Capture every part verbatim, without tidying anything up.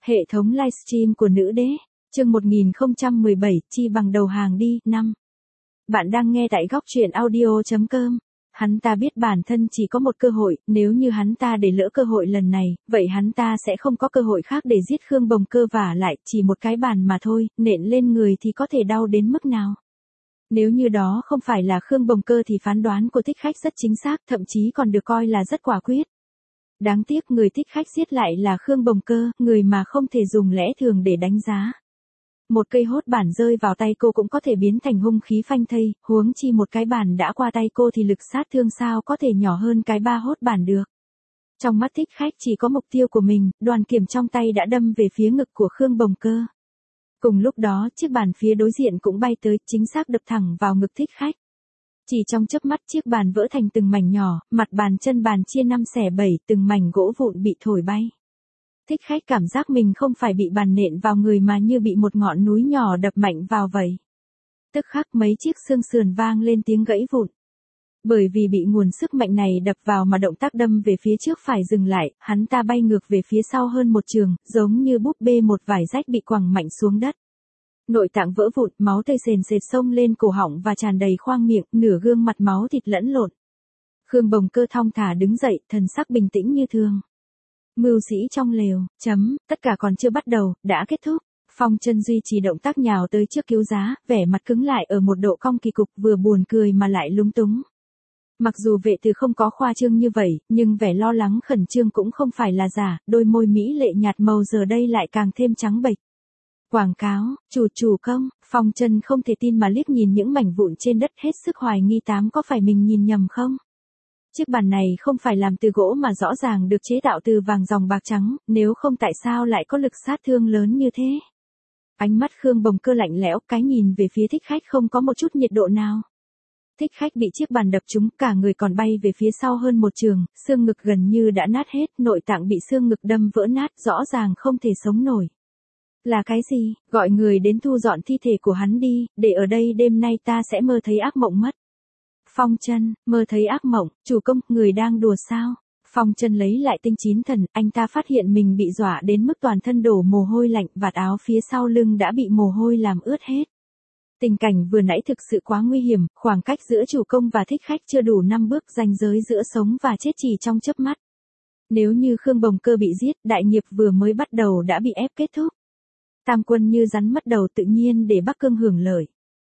Hệ thống livestream của nữ đế, chương một nghìn không trăm mười bảy, chi bằng đầu hàng đi, năm. Bạn đang nghe tại góc truyện audio chấm com. Hắn ta biết bản thân chỉ có một cơ hội, nếu như hắn ta để lỡ cơ hội lần này, vậy hắn ta sẽ không có cơ hội khác để giết Khương Bồng Cơ, vả lại, chỉ một cái bàn mà thôi, nện lên người thì có thể đau đến mức nào. Nếu như đó không phải là Khương Bồng Cơ thì phán đoán của Thích Khách rất chính xác, thậm chí còn được coi là rất quả quyết. Đáng tiếc người Thích Khách giết lại là Khương Bồng Cơ, người mà không thể dùng lẽ thường để đánh giá. Một cây hốt bản rơi vào tay cô cũng có thể biến thành hung khí phanh thây, huống chi một cái bản đã qua tay cô thì lực sát thương sao có thể nhỏ hơn cái ba hốt bản được. Trong mắt Thích Khách chỉ có mục tiêu của mình, đoàn kiểm trong tay đã đâm về phía ngực của Khương Bồng Cơ. Cùng lúc đó, chiếc bàn phía đối diện cũng bay tới, chính xác đập thẳng vào ngực Thích Khách. Chỉ trong chớp mắt chiếc bàn vỡ thành từng mảnh nhỏ, mặt bàn chân bàn chia năm xẻ bảy, từng mảnh gỗ vụn bị thổi bay. Thích Khách cảm giác mình không phải bị bàn nện vào người mà như bị một ngọn núi nhỏ đập mạnh vào vậy. Tức khắc mấy chiếc xương sườn vang lên tiếng gãy vụn. Bởi vì bị nguồn sức mạnh này đập vào mà động tác đâm về phía trước phải dừng lại, hắn ta bay ngược về phía sau hơn một trường, giống như búp bê một vải rách bị quẳng mạnh xuống đất. Nội tạng vỡ vụn, máu tươi sền sệt xông lên cổ họng và tràn đầy khoang miệng, nửa gương mặt máu thịt lẫn lộn. Khương Bồng Cơ thong thả đứng dậy, thần sắc bình tĩnh như thường. Mưu sĩ trong lều, chấm, tất cả còn chưa bắt đầu, đã kết thúc. Phong Chân duy trì động tác nhào tới trước cứu giá, vẻ mặt cứng lại ở một độ cong kỳ cục, vừa buồn cười mà lại lúng túng. Mặc dù vệ từ không có khoa trương như vậy, nhưng vẻ lo lắng khẩn trương cũng không phải là giả, đôi môi mỹ lệ nhạt màu giờ đây lại càng thêm trắng bệch. Quảng cáo, chủ chủ công, Phong Chân không thể tin mà liếc nhìn những mảnh vụn trên đất, hết sức hoài nghi tám có phải mình nhìn nhầm không? Chiếc bàn này không phải làm từ gỗ mà rõ ràng được chế tạo từ vàng ròng bạc trắng, nếu không tại sao lại có lực sát thương lớn như thế? Ánh mắt Khương Bồng Cơ lạnh lẽo, cái nhìn về phía Thích Khách không có một chút nhiệt độ nào. Thích Khách bị chiếc bàn đập trúng, cả người còn bay về phía sau hơn một trường, xương ngực gần như đã nát hết, nội tạng bị xương ngực đâm vỡ nát, rõ ràng không thể sống nổi. Là cái gì? Gọi người đến thu dọn thi thể của hắn đi, để ở đây đêm nay ta sẽ mơ thấy ác mộng mất. Phong Chân, mơ thấy ác mộng, chủ công, người đang đùa sao? Phong Chân lấy lại tinh chín thần, anh ta phát hiện mình bị dọa đến mức toàn thân đổ mồ hôi lạnh, vạt áo phía sau lưng đã bị mồ hôi làm ướt hết. Tình cảnh vừa nãy thực sự quá nguy hiểm, khoảng cách giữa chủ công và Thích Khách chưa đủ năm bước, ranh giới giữa sống và chết chỉ trong chớp mắt. Nếu như Khương Bồng Cơ bị giết, đại nghiệp vừa mới bắt đầu đã bị ép kết thúc. Tam quân như rắn mất đầu, tự nhiên để Bắc Cương hưởng lợi.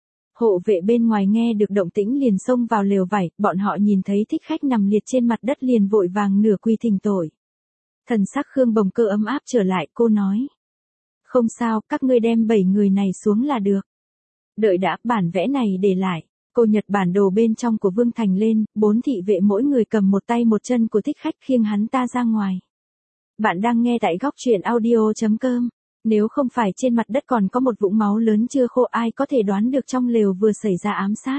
Hộ vệ bên ngoài nghe được động tĩnh liền xông vào lều vải, bọn họ nhìn thấy Thích Khách nằm liệt trên mặt đất liền vội vàng nửa quy thỉnh tội. Thần sắc Khương Bồng Cơ ấm áp trở lại, cô nói. Không sao, các ngươi đem bảy người này xuống là được. Đợi đã, bản vẽ này để lại. Cô nhặt bản đồ bên trong của Vương Thành lên, bốn thị vệ mỗi người cầm một tay một chân của Thích Khách khiêng hắn ta ra ngoài. Bạn đang nghe tại góc truyện audio chấm com. Nếu không phải trên mặt đất còn có một vũng máu lớn chưa khô, ai có thể đoán được trong lều vừa xảy ra ám sát.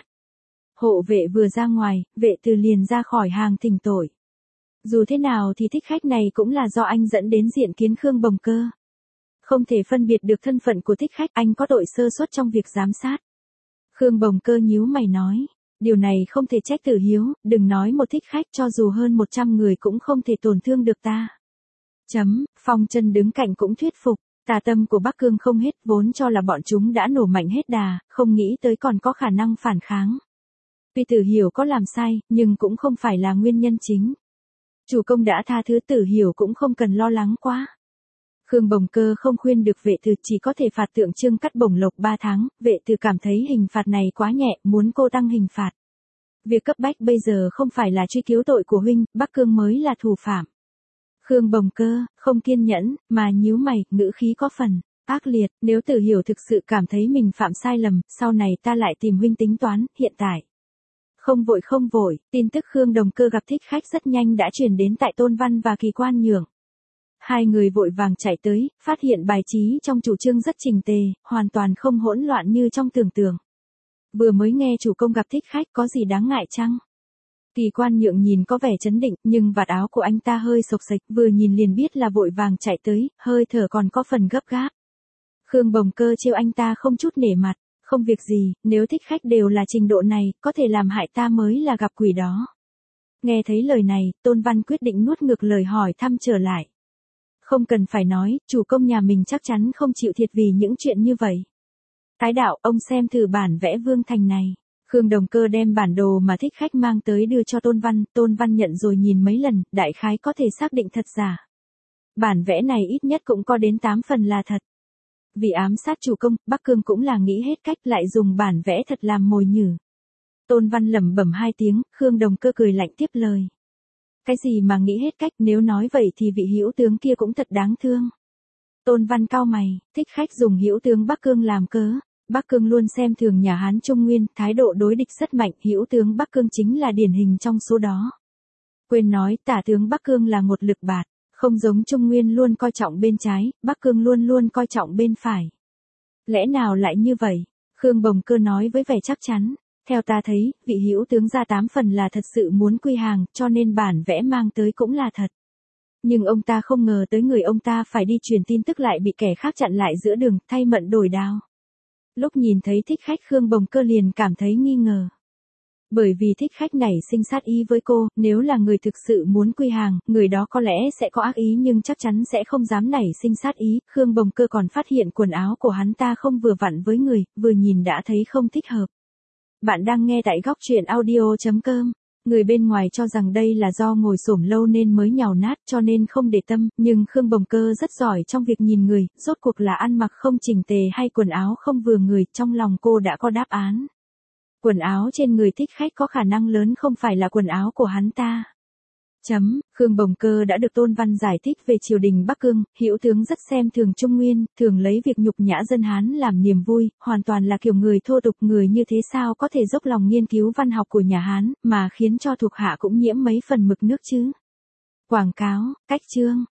Hộ vệ vừa ra ngoài, vệ từ liền ra khỏi hàng thỉnh tội. Dù thế nào thì Thích Khách này cũng là do anh dẫn đến diện kiến Khương Bồng Cơ. Không thể phân biệt được thân phận của Thích Khách, anh có tội sơ suất trong việc giám sát. Khương Bồng Cơ nhíu mày nói, điều này không thể trách Tử Hiếu, đừng nói một Thích Khách, cho dù hơn một trăm người cũng không thể tổn thương được ta. Chấm, Phong Chân đứng cạnh cũng thuyết phục. Tà tâm của Bắc Cương không hết, vốn cho là bọn chúng đã nổ mạnh hết đà, không nghĩ tới còn có khả năng phản kháng. Tuy Tử Hiểu có làm sai, nhưng cũng không phải là nguyên nhân chính. Chủ công đã tha thứ, Tử Hiểu cũng không cần lo lắng quá. Khương Bồng Cơ không khuyên được vệ từ, chỉ có thể phạt tượng trưng cắt bổng lộc ba tháng, vệ từ cảm thấy hình phạt này quá nhẹ, muốn cô tăng hình phạt. Việc cấp bách bây giờ không phải là truy cứu tội của huynh, Bắc Cương mới là thủ phạm. Khương Bồng Cơ, không kiên nhẫn, mà nhíu mày, ngữ khí có phần ác liệt, nếu Tử Hiểu thực sự cảm thấy mình phạm sai lầm, sau này ta lại tìm huynh tính toán, hiện tại. Không vội không vội, tin tức Khương Bồng Cơ gặp Thích Khách rất nhanh đã truyền đến tại Tôn Văn và Kỳ Quan Nhượng. Hai người vội vàng chạy tới, phát hiện bài trí trong chủ trương rất chỉnh tề, hoàn toàn không hỗn loạn như trong tưởng tượng. Vừa mới nghe chủ công gặp Thích Khách, có gì đáng ngại chăng? Kỳ Quan Nhượng nhìn có vẻ trấn định, nhưng vạt áo của anh ta hơi xộc xệch, vừa nhìn liền biết là vội vàng chạy tới, hơi thở còn có phần gấp gáp. Khương Bồng Cơ trêu anh ta không chút nể mặt, không việc gì, nếu Thích Khách đều là trình độ này, có thể làm hại ta mới là gặp quỷ đó. Nghe thấy lời này, Tôn Văn quyết định nuốt ngược lời hỏi thăm trở lại. Không cần phải nói, chủ công nhà mình chắc chắn không chịu thiệt vì những chuyện như vậy. Thái đạo, ông xem thử bản vẽ Vương Thành này. Khương Đồng Cơ đem bản đồ mà thích khách mang tới đưa cho Tôn Văn, Tôn Văn nhận rồi nhìn mấy lần, đại khái có thể xác định thật giả. Bản vẽ này ít nhất cũng có đến tám phần là thật. Vì ám sát chủ công, Bắc Cương cũng là nghĩ hết cách lại dùng bản vẽ thật làm mồi nhử. Tôn Văn lẩm bẩm hai tiếng, Khương Đồng Cơ cười lạnh tiếp lời. Cái gì mà nghĩ hết cách, nếu nói vậy thì vị hữu tướng kia cũng thật đáng thương. Tôn Văn cau mày, thích khách dùng hữu tướng Bắc Cương làm cớ. Bắc Cương luôn xem thường nhà Hán Trung Nguyên, thái độ đối địch rất mạnh, hữu tướng Bắc Cương chính là điển hình trong số đó. Quên nói, tả tướng Bắc Cương là một lực bạt, không giống Trung Nguyên luôn coi trọng bên trái, Bắc Cương luôn luôn coi trọng bên phải. Lẽ nào lại như vậy? Khương Bồng Cơ nói với vẻ chắc chắn. Theo ta thấy, vị hữu tướng ra tám phần là thật sự muốn quy hàng, cho nên bản vẽ mang tới cũng là thật. Nhưng ông ta không ngờ tới người ông ta phải đi truyền tin tức lại bị kẻ khác chặn lại giữa đường, thay mận đổi đao. Lúc nhìn thấy thích khách Khương Bồng Cơ liền cảm thấy nghi ngờ. Bởi vì thích khách này sinh sát ý với cô, nếu là người thực sự muốn quy hàng, người đó có lẽ sẽ có ác ý nhưng chắc chắn sẽ không dám nảy sinh sát ý. Khương Bồng Cơ còn phát hiện quần áo của hắn ta không vừa vặn với người, vừa nhìn đã thấy không thích hợp. Bạn đang nghe tại góc truyện audio chấm com. Người bên ngoài cho rằng đây là do ngồi xổm lâu nên mới nhàu nát cho nên không để tâm, nhưng Khương Bồng Cơ rất giỏi trong việc nhìn người, rốt cuộc là ăn mặc không chỉnh tề hay quần áo không vừa người, trong lòng cô đã có đáp án. Quần áo trên người thích khách có khả năng lớn không phải là quần áo của hắn ta. Chấm, Khương Bồng Cơ đã được Tôn Văn giải thích về triều đình Bắc Cương, hữu tướng rất xem thường Trung Nguyên, thường lấy việc nhục nhã dân Hán làm niềm vui, hoàn toàn là kiểu người thô tục, người như thế sao có thể dốc lòng nghiên cứu văn học của nhà Hán, mà khiến cho thuộc hạ cũng nhiễm mấy phần mực nước chứ. Quảng cáo, cách chương.